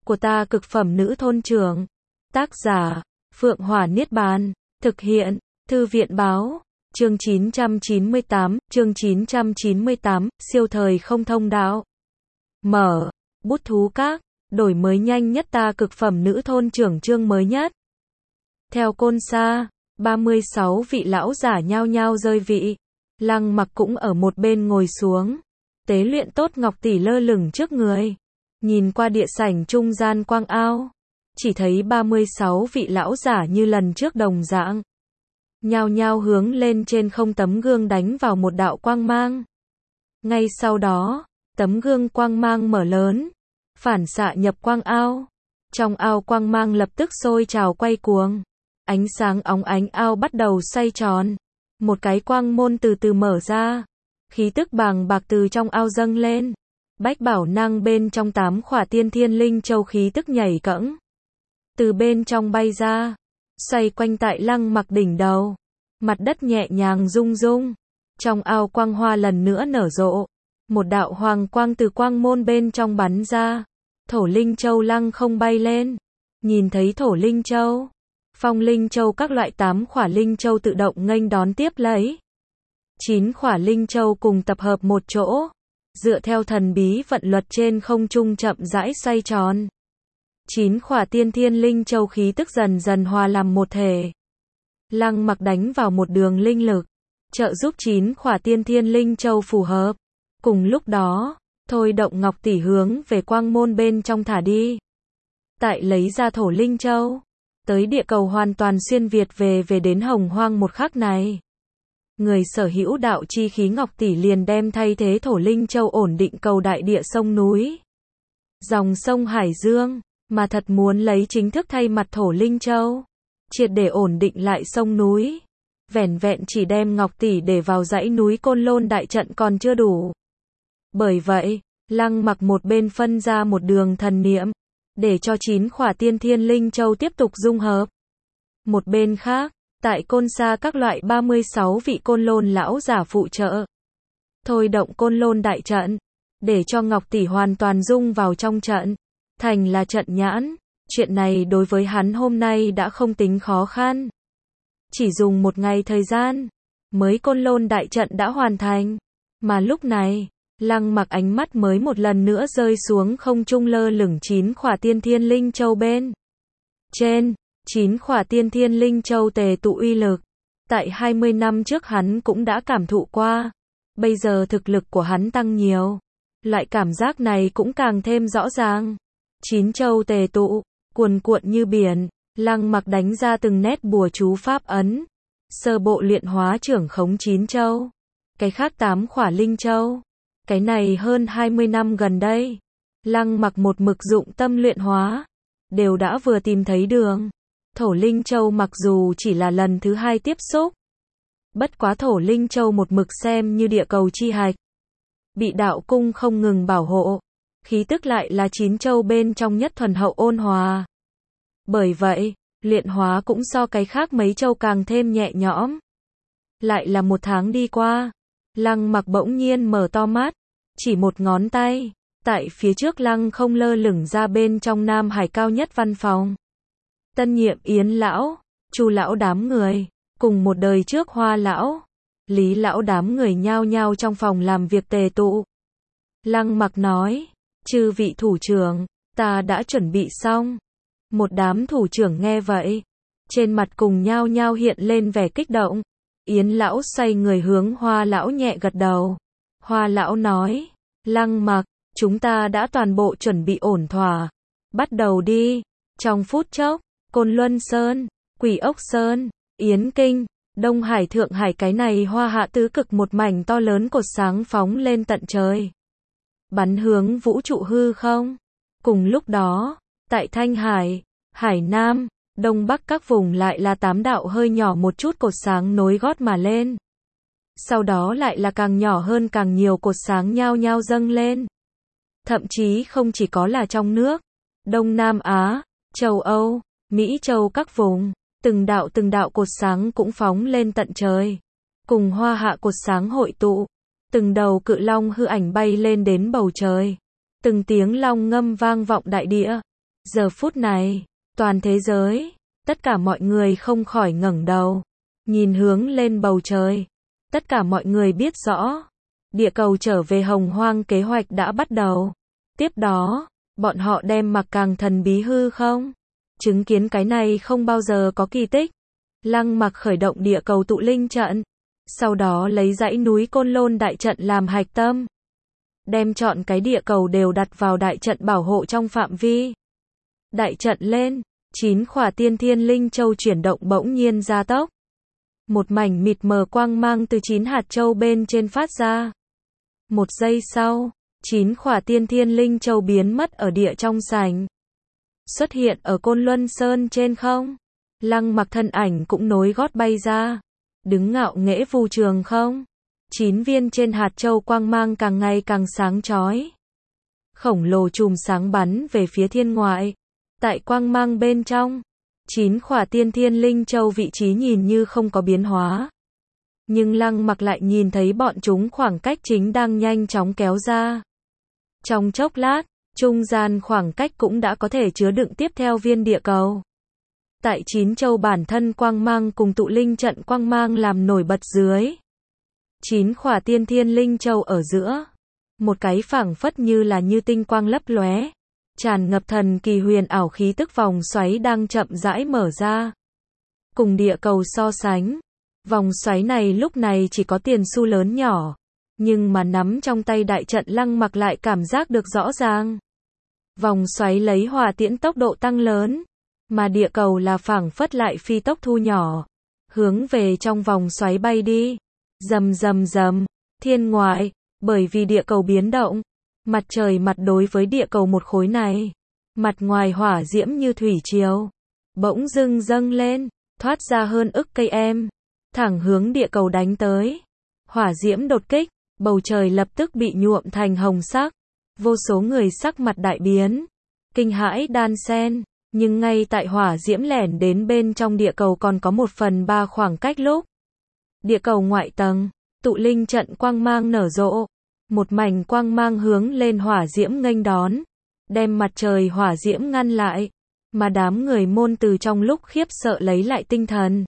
của ta cực phẩm nữ thôn trưởng. Tác giả, Phượng Hỏa Niết Bàn. Thực hiện, Thư viện báo. Chương 998, siêu thời không thông đạo. Mở, bút thú các, đổi mới nhanh nhất ta cực phẩm nữ thôn trưởng chương mới nhất. Theo Côn Sa, 36 vị lão giả nhao nhao rơi vị. Lăng Mặc cũng ở một bên ngồi xuống. Tế luyện tốt ngọc tỷ lơ lửng trước người. Nhìn qua địa sảnh trung gian quang ao. Chỉ thấy 36 vị lão giả như lần trước đồng dạng. Nhao nhao hướng lên trên không tấm gương đánh vào một đạo quang mang. Ngay sau đó, tấm gương quang mang mở lớn. Phản xạ nhập quang ao. Trong ao quang mang lập tức sôi trào quay cuồng. Ánh sáng óng ánh ao bắt đầu xoay tròn. Một cái quang môn từ từ mở ra. Khí tức bàng bạc từ trong ao dâng lên. Bách bảo năng bên trong 8 khỏa tiên thiên linh châu khí tức nhảy cẫng. Từ bên trong bay ra. Xoay quanh tại Lăng Mặc đỉnh đầu. Mặt đất nhẹ nhàng rung rung. Trong ao quang hoa lần nữa nở rộ. Một đạo hoàng quang từ quang môn bên trong bắn ra. Thổ linh châu lăng không bay lên. Nhìn thấy thổ linh châu, phong linh châu các loại 8 khỏa linh châu tự động nghênh đón tiếp lấy. 9 khỏa linh châu cùng tập hợp một chỗ. Dựa theo thần bí vận luật trên không trung chậm rãi xoay tròn. 9 khỏa tiên thiên linh châu khí tức dần dần hòa làm một thể. Lăng Mặc đánh vào một đường linh lực, trợ giúp 9 khỏa tiên thiên linh châu phù hợp. Cùng lúc đó, thôi động ngọc tỷ hướng về quang môn bên trong thả đi. Tại lấy ra thổ linh châu, tới địa cầu hoàn toàn xuyên Việt về đến hồng hoang một khắc này. Người sở hữu đạo chi khí ngọc tỷ liền đem thay thế thổ linh châu ổn định cầu đại địa sông núi. Dòng sông Hải Dương, mà thật muốn lấy chính thức thay mặt thổ linh châu. Triệt để ổn định lại sông núi. Vẻn vẹn chỉ đem ngọc tỷ để vào dãy núi Côn Lôn đại trận còn chưa đủ. Bởi vậy, Lăng Mặc một bên phân ra một đường thần niệm, để cho 9 khỏa tiên thiên linh châu tiếp tục dung hợp. Một bên khác, tại Côn Sa các loại 36 vị Côn Lôn lão giả phụ trợ. Thôi động Côn Lôn đại trận, để cho ngọc tỷ hoàn toàn dung vào trong trận. Thành là trận nhãn, chuyện này đối với hắn hôm nay đã không tính khó khăn. Chỉ dùng một ngày thời gian, mới Côn Lôn đại trận đã hoàn thành. Mà lúc này, Lăng Mặc ánh mắt mới một lần nữa rơi xuống không trung lơ lửng 9 khỏa tiên thiên linh châu bên trên. 9 khỏa tiên thiên linh châu tề tụ uy lực. Tại 20 năm trước hắn cũng đã cảm thụ qua. Bây giờ thực lực của hắn tăng nhiều. Loại cảm giác này cũng càng thêm rõ ràng. 9 châu tề tụ, cuồn cuộn như biển. Lăng Mặc đánh ra từng nét bùa chú pháp ấn. Sơ bộ luyện hóa trưởng khống 9 châu. Cái khác 8 khỏa linh châu. Cái này hơn 20 năm gần đây. Lăng Mặc một mực dụng tâm luyện hóa. Đều đã vừa tìm thấy đường. Thổ linh châu mặc dù chỉ là lần thứ 2 tiếp xúc. Bất quá thổ linh châu một mực xem như địa cầu chi hạch. Bị đạo cung không ngừng bảo hộ. Khí tức lại là 9 châu bên trong nhất thuần hậu ôn hòa. Bởi vậy, luyện hóa cũng so cái khác mấy châu càng thêm nhẹ nhõm. Lại là một tháng đi qua. Lăng Mặc bỗng nhiên mở to mắt. Chỉ một ngón tay. Tại phía trước lăng không lơ lửng ra bên trong Nam Hải cao nhất văn phòng. Tân nhiệm Yến lão, Chu lão đám người. Cùng một đời trước Hoa lão, Lý lão đám người nhao nhao trong phòng làm việc tề tụ. Lăng Mặc nói. Chư vị thủ trưởng, ta đã chuẩn bị xong. Một đám thủ trưởng nghe vậy. Trên mặt cùng nhao nhao hiện lên vẻ kích động. Yến lão xoay người hướng Hoa lão nhẹ gật đầu. Hoa lão nói. Lăng Mặc, chúng ta đã toàn bộ chuẩn bị ổn thỏa. Bắt đầu đi. Trong phút chốc, Côn Luân Sơn, Quỷ Ốc Sơn, Yến Kinh, Đông Hải Thượng Hải cái này hoa hạ tứ cực một mảnh to lớn cột sáng phóng lên tận trời. Bắn hướng vũ trụ hư không. Cùng lúc đó, tại Thanh Hải, Hải Nam, Đông Bắc các vùng lại là 8 đạo hơi nhỏ một chút cột sáng nối gót mà lên. Sau đó lại là càng nhỏ hơn càng nhiều cột sáng nhao nhao dâng lên. Thậm chí không chỉ có là trong nước, Đông Nam Á, châu Âu, Mỹ châu các vùng, từng đạo cột sáng cũng phóng lên tận trời. Cùng hoa hạ cột sáng hội tụ, từng đầu cự long hư ảnh bay lên đến bầu trời. Từng tiếng long ngâm vang vọng đại địa. Giờ phút này, toàn thế giới, tất cả mọi người không khỏi ngẩng đầu, nhìn hướng lên bầu trời. Tất cả mọi người biết rõ, địa cầu trở về hồng hoang kế hoạch đã bắt đầu. Tiếp đó, bọn họ đem mặc càng thần bí hư không? Chứng kiến cái này không bao giờ có kỳ tích. Lăng Mặc khởi động địa cầu tụ linh trận, sau đó lấy dãy núi Côn Lôn đại trận làm hạch tâm, đem chọn cái địa cầu đều đặt vào đại trận bảo hộ trong phạm vi. Đại trận lên, 9 khỏa tiên thiên linh châu chuyển động bỗng nhiên gia tốc. Một mảnh mịt mờ quang mang từ 9 hạt châu bên trên phát ra. Một giây sau, 9 khỏa tiên thiên linh châu biến mất ở địa trong sảnh. Xuất hiện ở Côn Luân Sơn trên không. Lăng Mặc thân ảnh cũng nối gót bay ra, đứng ngạo nghễ vu trường không. 9 viên trên hạt châu quang mang càng ngày càng sáng chói. Khổng lồ chùm sáng bắn về phía thiên ngoại. Tại quang mang bên trong, 9 khỏa tiên thiên linh châu vị trí nhìn như không có biến hóa. Nhưng Lăng Mặc lại nhìn thấy bọn chúng khoảng cách chính đang nhanh chóng kéo ra. Trong chốc lát, trung gian khoảng cách cũng đã có thể chứa đựng tiếp theo viên địa cầu. Tại 9 châu bản thân quang mang cùng tụ linh trận quang mang làm nổi bật dưới. 9 khỏa tiên thiên linh châu ở giữa. Một cái phảng phất như là như tinh quang lấp lóe. Tràn ngập thần kỳ huyền ảo khí tức vòng xoáy đang chậm rãi mở ra. Cùng địa cầu so sánh, vòng xoáy này lúc này chỉ có tiền xu lớn nhỏ. Nhưng mà nắm trong tay đại trận Lăng Mặc lại cảm giác được rõ ràng. Vòng xoáy lấy hỏa tiễn tốc độ tăng lớn. Mà địa cầu là phảng phất lại phi tốc thu nhỏ. Hướng về trong vòng xoáy bay đi. Rầm rầm rầm, thiên ngoại, bởi vì địa cầu biến động. Mặt trời mặt đối với địa cầu một khối này. Mặt ngoài hỏa diễm như thủy triều. Bỗng dưng dâng lên, thoát ra hơn ức cây em. Thẳng hướng địa cầu đánh tới. Hỏa diễm đột kích, bầu trời lập tức bị nhuộm thành hồng sắc. Vô số người sắc mặt đại biến. Kinh hãi đan xen. Nhưng ngay tại hỏa diễm lẻn đến bên trong địa cầu còn có 1/3 khoảng cách lúc. Địa cầu ngoại tầng, tụ linh trận quang mang nở rộ. Một mảnh quang mang hướng lên hỏa diễm nghênh đón. Đem mặt trời hỏa diễm ngăn lại. Mà đám người môn từ trong lúc khiếp sợ lấy lại tinh thần.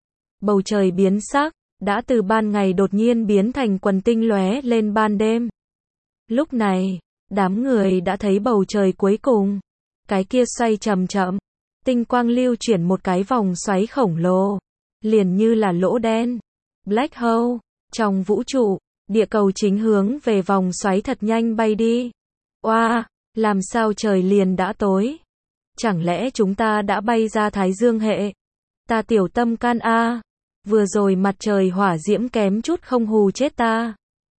Bầu trời biến sắc, đã từ ban ngày đột nhiên biến thành quần tinh lóe lên ban đêm. Lúc này, đám người đã thấy bầu trời cuối cùng. Cái kia xoay chậm chậm, tinh quang lưu chuyển một cái vòng xoáy khổng lồ, liền như là lỗ đen, black hole, trong vũ trụ, địa cầu chính hướng về vòng xoáy thật nhanh bay đi. Oa, làm sao trời liền đã tối? Chẳng lẽ chúng ta đã bay ra Thái Dương hệ? Ta tiểu tâm can a, vừa rồi mặt trời hỏa diễm kém chút không hù chết ta.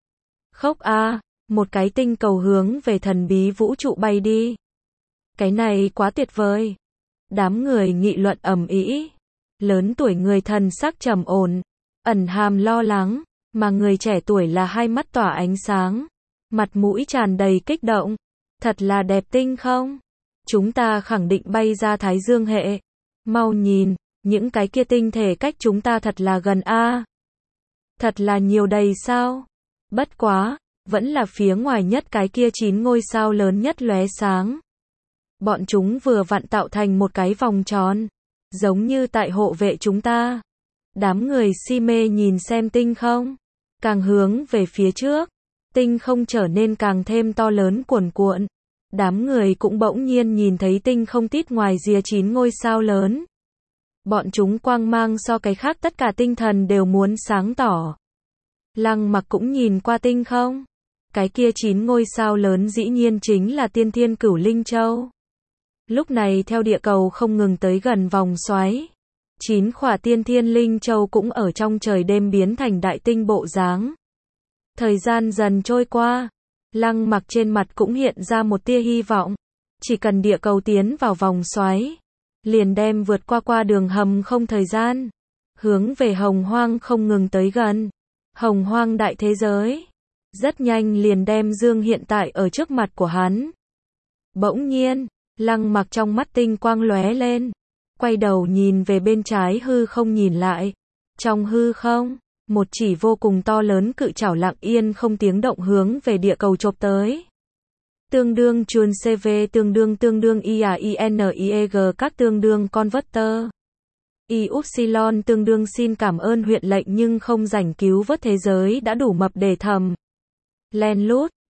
Khốc a, một cái tinh cầu hướng về thần bí vũ trụ bay đi. Cái này quá tuyệt vời. Đám người nghị luận ầm ĩ. Lớn tuổi người thần sắc trầm ổn, ẩn hàm lo lắng, mà người trẻ tuổi là hai mắt tỏa ánh sáng, mặt mũi tràn đầy kích động. Thật là đẹp tinh không? Chúng ta khẳng định bay ra Thái Dương hệ. Mau nhìn, những cái kia tinh thể cách chúng ta thật là gần a. Thật là nhiều đầy sao? Bất quá, vẫn là phía ngoài nhất cái kia 9 ngôi sao lớn nhất lóe sáng. Bọn chúng vừa vặn tạo thành một cái vòng tròn, giống như tại hộ vệ chúng ta. Đám người si mê nhìn xem tinh không, càng hướng về phía trước, tinh không trở nên càng thêm to lớn cuồn cuộn. Đám người cũng bỗng nhiên nhìn thấy tinh không tít ngoài rìa 9 ngôi sao lớn. Bọn chúng quang mang so cái khác tất cả tinh thần đều muốn sáng tỏ. Lăng Mặc cũng nhìn qua tinh không. Cái kia 9 ngôi sao lớn dĩ nhiên chính là Tiên Thiên Cửu Linh Châu. Lúc này theo địa cầu không ngừng tới gần vòng xoáy. 9 khỏa Tiên Thiên Linh Châu cũng ở trong trời đêm biến thành đại tinh bộ dáng. Thời gian dần trôi qua. Lăng Mặc trên mặt cũng hiện ra một tia hy vọng. Chỉ cần địa cầu tiến vào vòng xoáy, liền đem vượt qua đường hầm không thời gian, hướng về hồng hoang không ngừng tới gần. Hồng hoang đại thế giới, rất nhanh liền đem dương hiện tại ở trước mặt của hắn. Bỗng nhiên, Lăng Mặc trong mắt tinh quang lóe lên, quay đầu nhìn về bên trái hư không nhìn lại. Trong hư không, một chỉ vô cùng to lớn cự trảo lặng yên không tiếng động hướng về địa cầu chộp tới. tương đương chuồn CV tương đương IAINIEG các tương đương converter. Y upsilon tương đương xin cảm ơn huyện lệnh nhưng không rảnh cứu vớt thế giới đã đủ mập để thầm. Len lút.